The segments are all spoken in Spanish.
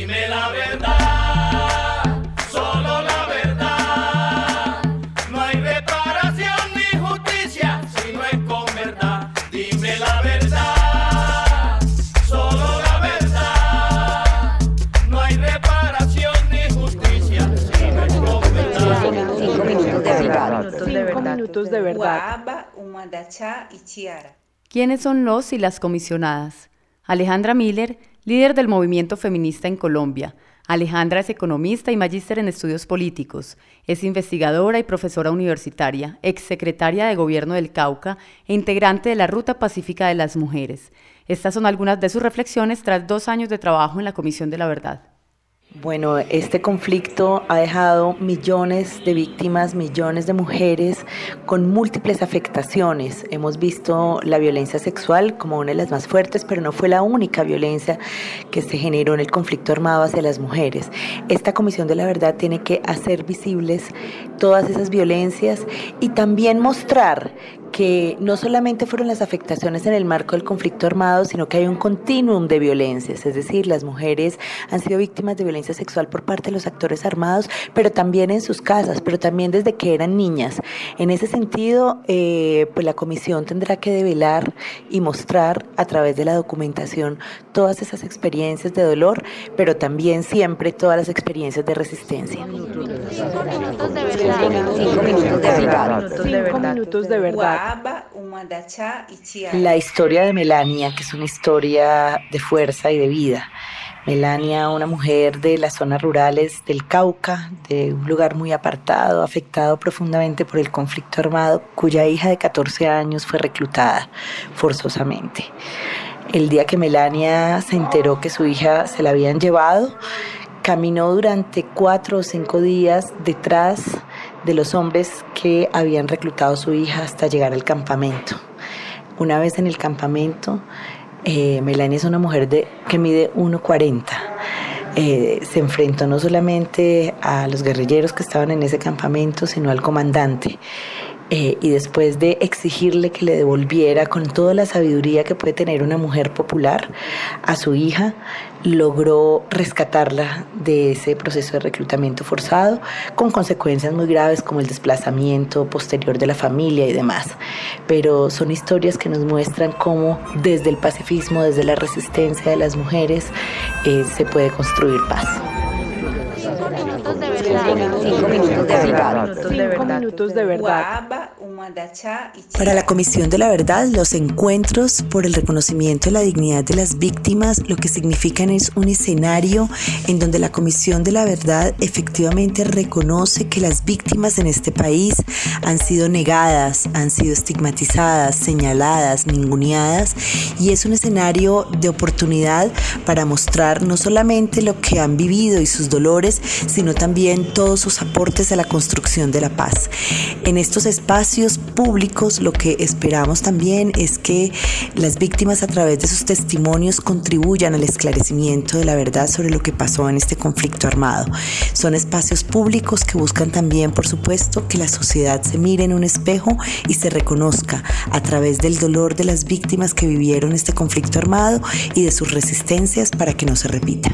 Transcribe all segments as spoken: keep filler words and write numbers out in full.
Dime la verdad, solo la verdad. No hay reparación ni justicia si no es con verdad. Dime la verdad, solo la verdad. No hay reparación ni justicia si no es con verdad. Cinco minutos de verdad. Cinco minutos de verdad. ¿Quiénes son los y las comisionadas? Alejandra Miller, líder del movimiento feminista en Colombia. Alejandra es economista y magíster en estudios políticos. Es investigadora y profesora universitaria, exsecretaria de Gobierno del Cauca e integrante de la Ruta Pacífica de las Mujeres. Estas son algunas de sus reflexiones tras dos años de trabajo en la Comisión de la Verdad. Bueno, este conflicto ha dejado millones de víctimas, millones de mujeres con múltiples afectaciones. Hemos visto la violencia sexual como una de las más fuertes, pero no fue la única violencia que se generó en el conflicto armado hacia las mujeres. Esta Comisión de la Verdad tiene que hacer visibles todas esas violencias y también mostrar que no solamente fueron las afectaciones en el marco del conflicto armado, sino que hay un continuum de violencias, es decir, las mujeres han sido víctimas de violencia sexual por parte de los actores armados, pero también en sus casas, pero también desde que eran niñas. En ese sentido, eh, pues la comisión tendrá que develar y mostrar a través de la documentación todas esas experiencias de dolor, pero también siempre todas las experiencias de resistencia. Cinco minutos de verdad. Cinco minutos de verdad. Cinco minutos de verdad. La historia de Melania, que es una historia de fuerza y de vida. Melania, una mujer de las zonas rurales del Cauca, de un lugar muy apartado, afectado profundamente por el conflicto armado, cuya hija de catorce años fue reclutada forzosamente. El día que Melania se enteró que su hija se la habían llevado, caminó durante cuatro o cinco días detrás de los hombres que habían reclutado a su hija hasta llegar al campamento. Una vez en el campamento, eh, Melania es una mujer de, que mide uno cuarenta. Eh, se enfrentó no solamente a los guerrilleros que estaban en ese campamento, sino al comandante. Eh, y después de exigirle que le devolviera con toda la sabiduría que puede tener una mujer popular a su hija, logró rescatarla de ese proceso de reclutamiento forzado, con consecuencias muy graves como el desplazamiento posterior de la familia y demás. Pero son historias que nos muestran cómo desde el pacifismo, desde la resistencia de las mujeres, eh, se puede construir paz. Cinco minutos de verdad. Cinco minutos de verdad. Para la Comisión de la Verdad, los encuentros por el reconocimiento de la dignidad de las víctimas lo que significan es un escenario en donde la Comisión de la Verdad efectivamente reconoce que las víctimas en este país han sido negadas, han sido estigmatizadas, señaladas, ninguneadas, y es un escenario de oportunidad para mostrar no solamente lo que han vivido y sus dolores, sino también todos sus aportes a la construcción de la paz. En estos espacios públicos lo que esperamos también es que las víctimas a través de sus testimonios contribuyan al esclarecimiento de la verdad sobre lo que pasó en este conflicto armado. Son espacios públicos que buscan también, por supuesto, que la sociedad se mire en un espejo y se reconozca a través del dolor de las víctimas que vivieron este conflicto armado y de sus resistencias para que no se repita.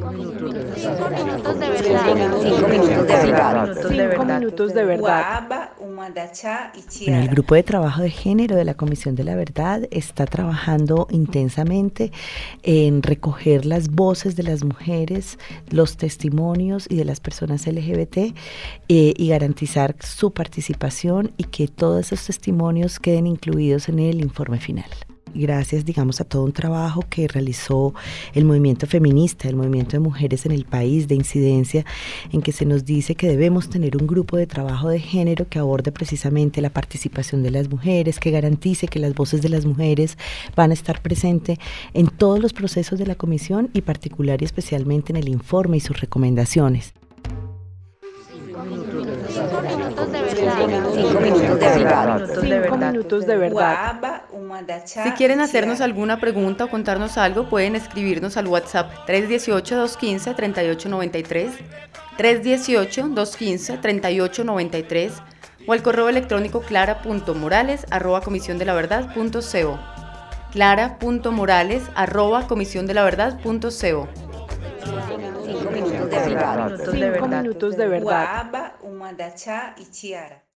Cinco minutos de verdad. Cinco minutos de verdad. Bueno, el grupo de trabajo de género de la Comisión de la Verdad está trabajando intensamente en recoger las voces de las mujeres, los testimonios y de las personas L G B T eh, y garantizar su participación y que todos esos testimonios queden incluidos en el informe final. Gracias, digamos, a todo un trabajo que realizó el movimiento feminista, el movimiento de mujeres en el país, de incidencia, en que se nos dice que debemos tener un grupo de trabajo de género que aborde precisamente la participación de las mujeres, que garantice que las voces de las mujeres van a estar presentes en todos los procesos de la comisión y particular y especialmente en el informe y sus recomendaciones. Cinco minutos de verdad. Cinco minutos de verdad. Cinco minutos de verdad. Si quieren hacernos alguna pregunta o contarnos algo, pueden escribirnos al WhatsApp tres uno ocho, dos uno cinco, tres ocho nueve tres, tres uno ocho, dos uno cinco, tres ocho nueve tres o al correo electrónico clara punto morales arroba comisión de la verdad punto co. clara punto morales arroba comisión de la verdad punto co. Cinco minutos de verdad. Cinco minutos de verdad. Guaba, uma da cha y chiara.